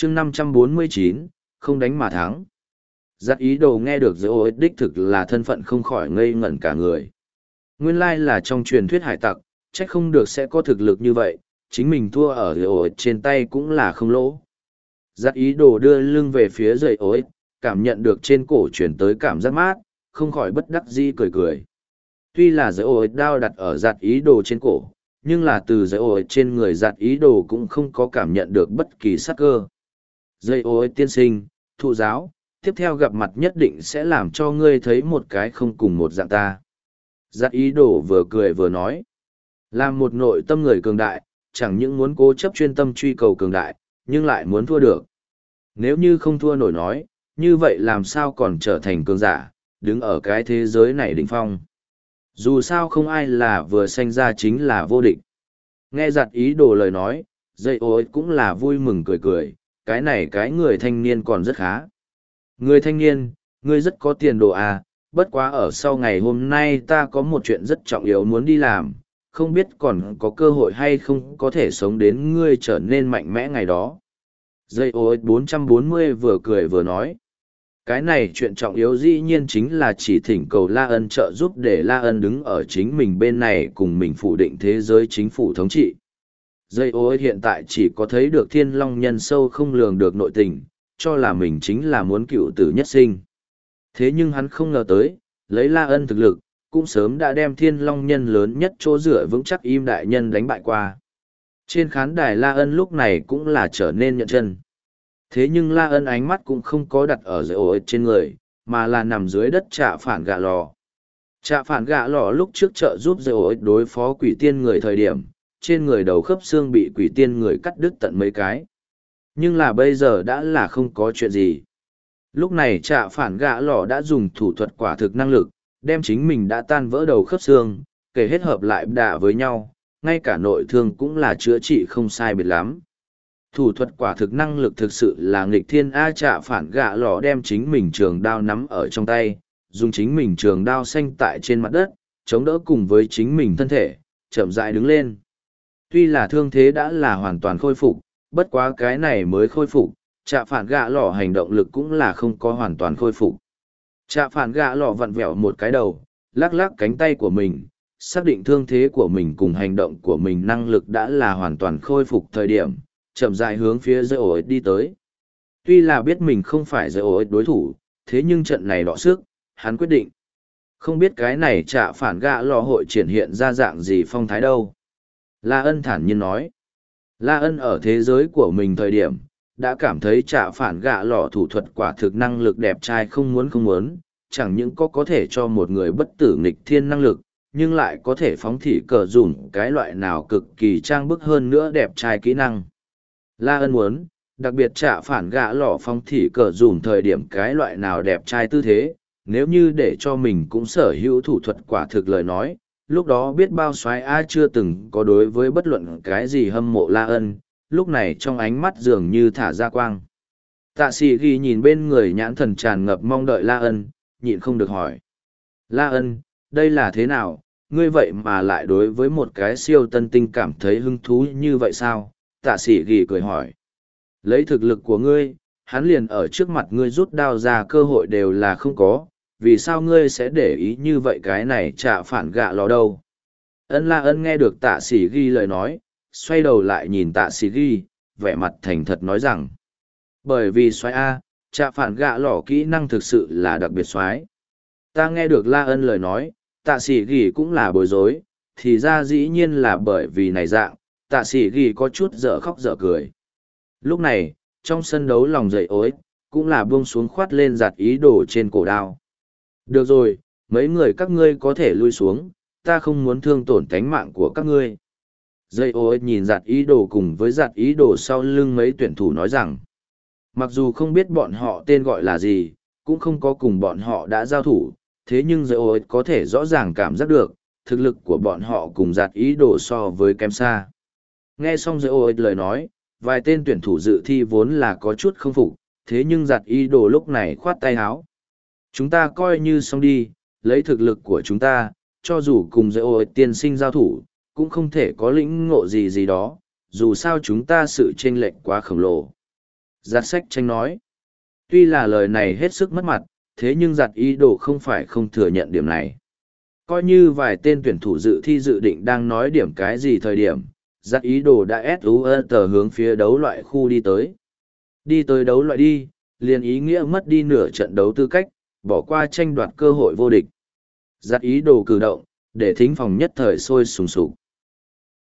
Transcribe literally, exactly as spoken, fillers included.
chương năm trăm bốn mươi chín, không đánh mà thắng. Giặt ý đồ nghe được dễ ối đích thực là thân phận không khỏi ngây ngẩn cả người. Nguyên lai là trong truyền thuyết hải tặc, trách không được sẽ có thực lực như vậy, chính mình thua ở dễ ối trên tay cũng là không lỗ. Giặt ý đồ đưa lưng về phía dễ ối, cảm nhận được trên cổ chuyển tới cảm giác mát, không khỏi bất đắc dĩ cười cười. Tuy là dễ ối đao đặt ở giặt ý đồ trên cổ, nhưng là từ dây ối trên người giặt ý đồ cũng không có cảm nhận được bất kỳ sắc cơ. Dây ối tiên sinh, thụ giáo, tiếp theo gặp mặt nhất định sẽ làm cho ngươi thấy một cái không cùng một dạng ta. Giặt ý đồ vừa cười vừa nói. Là một nội tâm người cường đại, chẳng những muốn cố chấp chuyên tâm truy cầu cường đại, nhưng lại muốn thua được. Nếu như không thua nổi nói, như vậy làm sao còn trở thành cường giả, đứng ở cái thế giới này đỉnh phong. Dù sao không ai là vừa sanh ra chính là vô địch. Nghe giặt ý đồ lời nói, dây ối cũng là vui mừng cười cười, cái này cái người thanh niên còn rất khá. Người thanh niên, ngươi rất có tiền đồ à, bất quá ở sau ngày hôm nay ta có một chuyện rất trọng yếu muốn đi làm, không biết còn có cơ hội hay không có thể sống đến ngươi trở nên mạnh mẽ ngày đó. Dây ối bốn trăm bốn mươi vừa cười vừa nói. Cái này chuyện trọng yếu dĩ nhiên chính là chỉ thỉnh cầu La Ân trợ giúp để La Ân đứng ở chính mình bên này cùng mình phủ định thế giới chính phủ thống trị. Dây ối hiện tại chỉ có thấy được thiên long nhân sâu không lường được nội tình, cho là mình chính là muốn cựu tử nhất sinh. Thế nhưng hắn không ngờ tới, lấy La Ân thực lực, cũng sớm đã đem thiên long nhân lớn nhất chỗ dựa vững chắc im đại nhân đánh bại qua. Trên khán đài La Ân lúc này cũng là trở nên nhận chân. Thế nhưng La Ân ánh mắt cũng không có đặt ở dưới ổ trên người, mà là nằm dưới đất trạ phản gạ lò. Trạ phản gạ lò lúc trước trợ giúp dưới ổ đối phó quỷ tiên người thời điểm, trên người đầu khớp xương bị quỷ tiên người cắt đứt tận mấy cái. Nhưng là bây giờ đã là không có chuyện gì. Lúc này trạ phản gạ lò đã dùng thủ thuật quả thực năng lực, đem chính mình đã tan vỡ đầu khớp xương, kể hết hợp lại đạ với nhau, ngay cả nội thương cũng là chữa trị không sai biệt lắm. Thủ thuật quả thực năng lực thực sự là nghịch thiên A. Trạ phản gạ lò đem chính mình trường đao nắm ở trong tay, dùng chính mình trường đao xanh tại trên mặt đất, chống đỡ cùng với chính mình thân thể, chậm rãi đứng lên. Tuy là thương thế đã là hoàn toàn khôi phục, bất quá cái này mới khôi phục, trạ phản gạ lò hành động lực cũng là không có hoàn toàn khôi phục. Trạ phản gạ lò vặn vẹo một cái đầu, lắc lắc cánh tay của mình, xác định thương thế của mình cùng hành động của mình năng lực đã là hoàn toàn khôi phục thời điểm, chậm rãi hướng phía dây ổ đi tới. Tuy là biết mình không phải dây ổ đối thủ, thế nhưng trận này đọ sức, hắn quyết định. Không biết cái này trạ phản gạ lò hội triển hiện ra dạng gì phong thái đâu. La Ân thản nhiên nói. La Ân ở thế giới của mình thời điểm, đã cảm thấy trạ phản gạ lò thủ thuật quả thực năng lực đẹp trai không muốn không muốn, chẳng những có có thể cho một người bất tử nghịch thiên năng lực, nhưng lại có thể phóng thị cờ dùng cái loại nào cực kỳ trang bức hơn nữa đẹp trai kỹ năng. La Ân muốn, đặc biệt trạ phản gạ lò phong thị cờ dùm thời điểm cái loại nào đẹp trai tư thế, nếu như để cho mình cũng sở hữu thủ thuật quả thực lời nói, lúc đó biết bao soái a chưa từng có đối với bất luận cái gì hâm mộ La Ân, lúc này trong ánh mắt dường như thả ra quang. Tạ sĩ ghi nhìn bên người nhãn thần tràn ngập mong đợi La Ân, nhịn không được hỏi. La Ân, đây là thế nào, ngươi vậy mà lại đối với một cái siêu tân tinh cảm thấy hứng thú như vậy sao? Tạ sĩ ghi cười hỏi. Lấy thực lực của ngươi, hắn liền ở trước mặt ngươi rút đao ra cơ hội đều là không có, vì sao ngươi sẽ để ý như vậy cái này chả phản gạ lò đâu? Ân La Ân nghe được tạ sĩ ghi lời nói, xoay đầu lại nhìn tạ sĩ ghi, vẻ mặt thành thật nói rằng. Bởi vì xoái A, chả phản gạ lò kỹ năng thực sự là đặc biệt xoái. Ta nghe được La Ân lời nói, tạ sĩ ghi cũng là bối rối, thì ra dĩ nhiên là bởi vì này dạng, tạ sĩ ghi có chút dở khóc dở cười. Lúc này, trong sân đấu lòng dậy ối, cũng là buông xuống khoát lên giặt ý đồ trên cổ đao. Được rồi, mấy người các ngươi có thể lui xuống, ta không muốn thương tổn tánh mạng của các ngươi. Dây ối nhìn giặt ý đồ cùng với giặt ý đồ sau lưng mấy tuyển thủ nói rằng, mặc dù không biết bọn họ tên gọi là gì, cũng không có cùng bọn họ đã giao thủ, thế nhưng dây ối có thể rõ ràng cảm giác được, thực lực của bọn họ cùng giặt ý đồ so với kém xa. Nghe xong dây ối lời nói, vài tên tuyển thủ dự thi vốn là có chút không phục, thế nhưng giặt ý đồ lúc này khoát tay háo. Chúng ta coi như xong đi, lấy thực lực của chúng ta, cho dù cùng dễ ôi tiên sinh giao thủ, cũng không thể có lĩnh ngộ gì gì đó, dù sao chúng ta sự chênh lệch quá khổng lồ. Giặt sách tranh nói. Tuy là lời này hết sức mất mặt, thế nhưng giặt ý đồ không phải không thừa nhận điểm này. Coi như vài tên tuyển thủ dự thi dự định đang nói điểm cái gì thời điểm, giặt ý đồ đã ép ú ơ tờ hướng phía đấu loại khu đi tới. Đi tới đấu loại đi, liền ý nghĩa mất đi nửa trận đấu tư cách, bỏ qua tranh đoạt cơ hội vô địch. Giặt ý đồ cử động, để thính phòng nhất thời sôi sùng sục.